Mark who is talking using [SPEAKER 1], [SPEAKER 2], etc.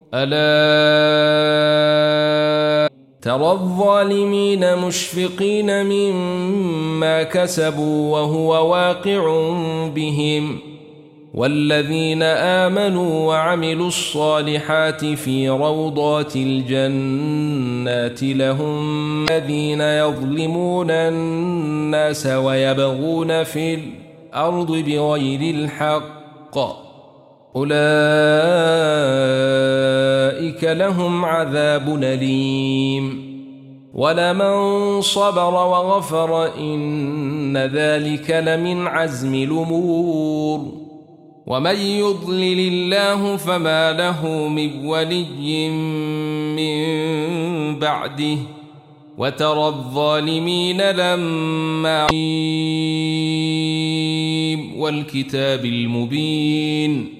[SPEAKER 1] ألا ترى الظالمين مشفقين مما كسبوا وهو واقع بهم والذين آمنوا وعملوا الصالحات في روضات الجنات لهم الذين يظلمون الناس ويبغون في الأرض بغير الحق أولئك لهم عذاب أليم ولمن صبر وغفر إن ذلك لمن عزم الأمور ومن يضلل الله فما له من ولي من بعده وترى الظالمين لما والكتاب المبين